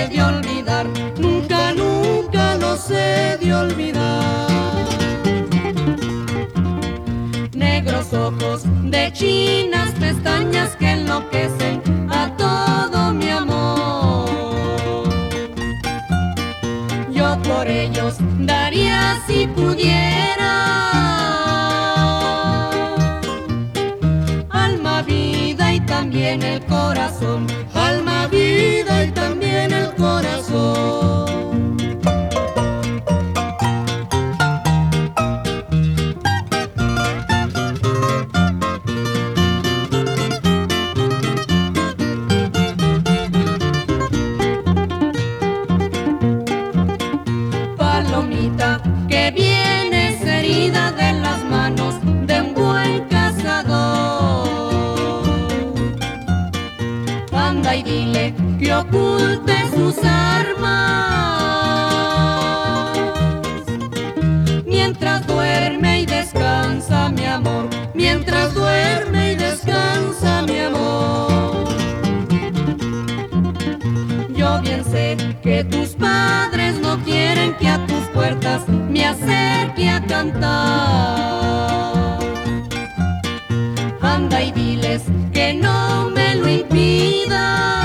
he de olvidar, nunca, nunca los he de olvidar. Negros ojos de chinas pestañas que enloquecen a todo mi amor. Yo por ellos daría si pudiera alma, vida y también el corazón. Alma, vida y también el corazón. Palomita que vienes herida de las manos de un buen cazador, anda y dile que oculte sus armas mientras duerme y descansa mi amor, mientras duerme y descansa mi amor. Yo bien sé que tus padres no quieren que a tus puertas me acerque a cantar. Anda y diles que no me lo impidan.